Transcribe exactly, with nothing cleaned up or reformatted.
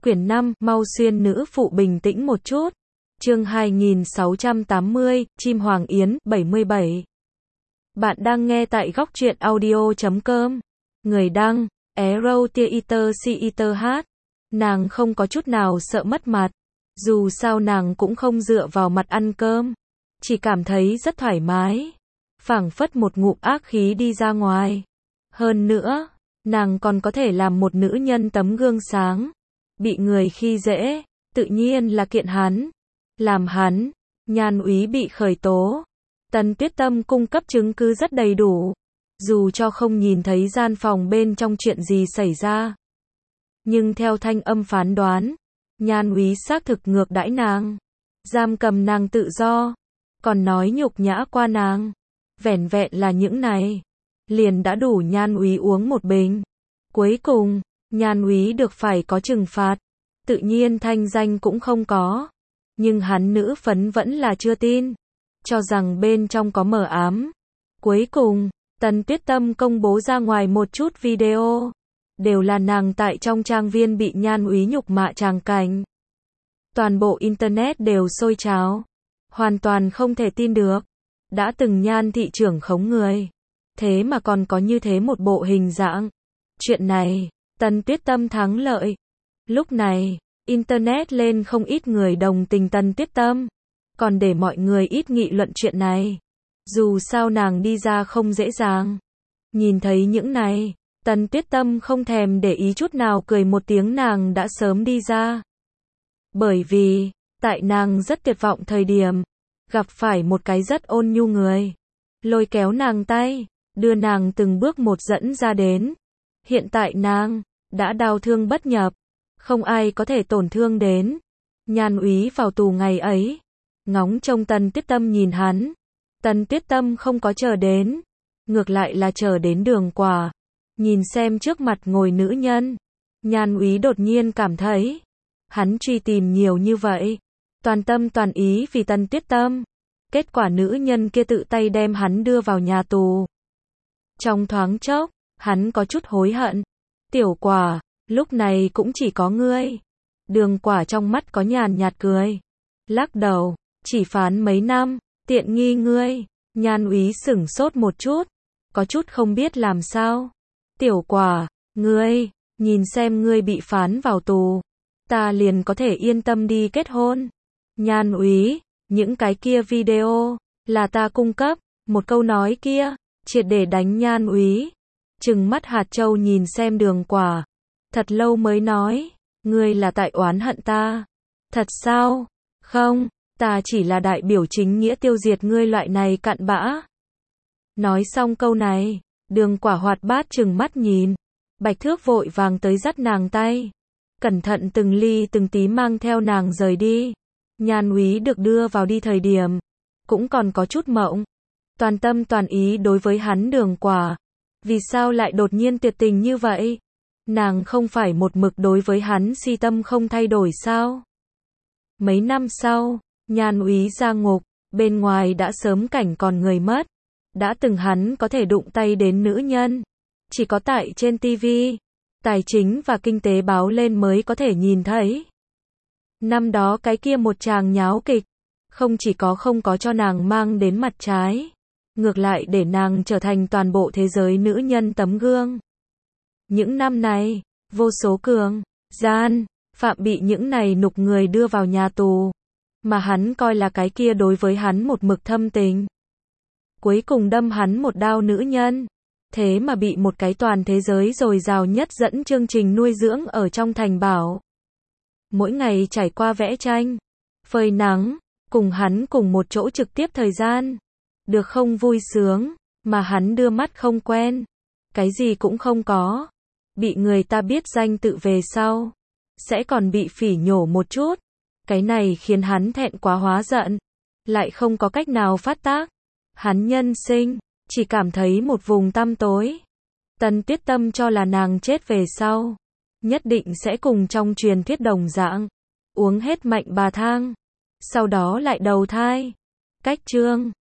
Quyển năm, mau xuyên nữ phụ bình tĩnh một chút. Chương hai nghìn sáu trăm tám mươi, Chim Hoàng Yến, bảy mươi bảy. Bạn đang nghe tại góc truyện audio chấm com. Người đăng, Arrow Theater Theater hát. Nàng không có chút nào sợ mất mặt. Dù sao nàng cũng không dựa vào mặt ăn cơm. Chỉ cảm thấy rất thoải mái. Phảng phất một ngụm ác khí đi ra ngoài. Hơn nữa, nàng còn có thể làm một nữ nhân tấm gương sáng. Bị người khi dễ, tự nhiên là kiện hắn. Làm hắn, Nhan úy bị khởi tố. Tần Tuyết Tâm cung cấp chứng cứ rất đầy đủ. Dù cho không nhìn thấy gian phòng bên trong chuyện gì xảy ra. Nhưng theo thanh âm phán đoán, Nhan úy xác thực ngược đãi nàng. Giam cầm nàng tự do. Còn nói nhục nhã qua nàng. Vẻn vẹn là những này. Liền đã đủ Nhan úy uống một bình. Cuối cùng, Nhan úy được phải có trừng phạt. Tự nhiên thanh danh cũng không có. Nhưng hắn nữ phấn vẫn là chưa tin. Cho rằng bên trong có mờ ám. Cuối cùng, Tần Tuyết Tâm công bố ra ngoài một chút video. Đều là nàng tại trong trang viên bị Nhan úy nhục mạ tràng cảnh. Toàn bộ internet đều sôi trào. Hoàn toàn không thể tin được. Đã từng Nhan thị trưởng khống người. Thế mà còn có như thế một bộ hình dạng. Chuyện này, Tần Tuyết Tâm thắng lợi. Lúc này, internet lên không ít người đồng tình Tần Tuyết Tâm. Còn để mọi người ít nghị luận chuyện này. Dù sao nàng đi ra không dễ dàng. Nhìn thấy những này, Tần Tuyết Tâm không thèm để ý chút nào, cười một tiếng, nàng đã sớm đi ra. Bởi vì, tại nàng rất tuyệt vọng thời điểm, gặp phải một cái rất ôn nhu người. Lôi kéo nàng tay, đưa nàng từng bước một dẫn ra đến. Hiện tại nàng, đã đau thương bất nhập. Không ai có thể tổn thương đến. Nhan úy vào tù ngày ấy. Ngóng trông Tần Tuyết Tâm nhìn hắn. Tần Tuyết Tâm không có chờ đến. Ngược lại là chờ đến Đường Quả. Nhìn xem trước mặt ngồi nữ nhân. Nhan úy đột nhiên cảm thấy. Hắn truy tìm nhiều như vậy. Toàn tâm toàn ý vì Tần Tuyết Tâm. Kết quả nữ nhân kia tự tay đem hắn đưa vào nhà tù. Trong thoáng chốc, hắn có chút hối hận. Tiểu Quả, lúc này cũng chỉ có ngươi. Đường Quả trong mắt có nhàn nhạt cười. Lắc đầu, chỉ phán mấy năm, tiện nghi ngươi. Nhan úy sửng sốt một chút. Có chút không biết làm sao. Tiểu Quả, ngươi, nhìn xem ngươi bị phán vào tù. Ta liền có thể yên tâm đi kết hôn. Nhan úy, những cái kia video, là ta cung cấp. Một câu nói kia, triệt để đánh Nhan úy. Trừng mắt hạt châu nhìn xem Đường Quả. Thật lâu mới nói, ngươi là tại oán hận ta. Thật sao? Không, ta chỉ là đại biểu chính nghĩa tiêu diệt ngươi loại này cặn bã. Nói xong câu này, Đường Quả hoạt bát trừng mắt nhìn. Bạch Thước vội vàng tới dắt nàng tay. Cẩn thận từng ly từng tí mang theo nàng rời đi. Nhan úy được đưa vào đi thời điểm. Cũng còn có chút mộng. Toàn tâm toàn ý đối với hắn Đường Quả. Vì sao lại đột nhiên tuyệt tình như vậy? Nàng không phải một mực đối với hắn si tâm không thay đổi sao? Mấy năm sau, Nhan úy ra ngục, bên ngoài đã sớm cảnh còn người mất. Đã từng hắn có thể đụng tay đến nữ nhân. Chỉ có tại trên ti vi, tài chính và kinh tế báo lên mới có thể nhìn thấy. Năm đó cái kia một tràng nháo kịch, không chỉ có không có cho nàng mang đến mặt trái. Ngược lại để nàng trở thành toàn bộ thế giới nữ nhân tấm gương. Những năm này, vô số cường, gian, phạm bị những này nhục người đưa vào nhà tù. Mà hắn coi là cái kia đối với hắn một mực thâm tình. Cuối cùng đâm hắn một đao nữ nhân. Thế mà bị một cái toàn thế giới dồi dào nhất dẫn chương trình nuôi dưỡng ở trong thành bảo. Mỗi ngày trải qua vẽ tranh, phơi nắng, cùng hắn cùng một chỗ trực tiếp thời gian. Được không vui sướng, mà hắn đưa mắt không quen. Cái gì cũng không có. Bị người ta biết danh tự về sau. Sẽ còn bị phỉ nhổ một chút. Cái này khiến hắn thẹn quá hóa giận. Lại không có cách nào phát tác. Hắn nhân sinh, chỉ cảm thấy một vùng tăm tối. Tần Tuyết Tâm cho là nàng chết về sau. Nhất định sẽ cùng trong truyền thuyết đồng dạng. Uống hết mạnh bà thang. Sau đó lại đầu thai. Cách chương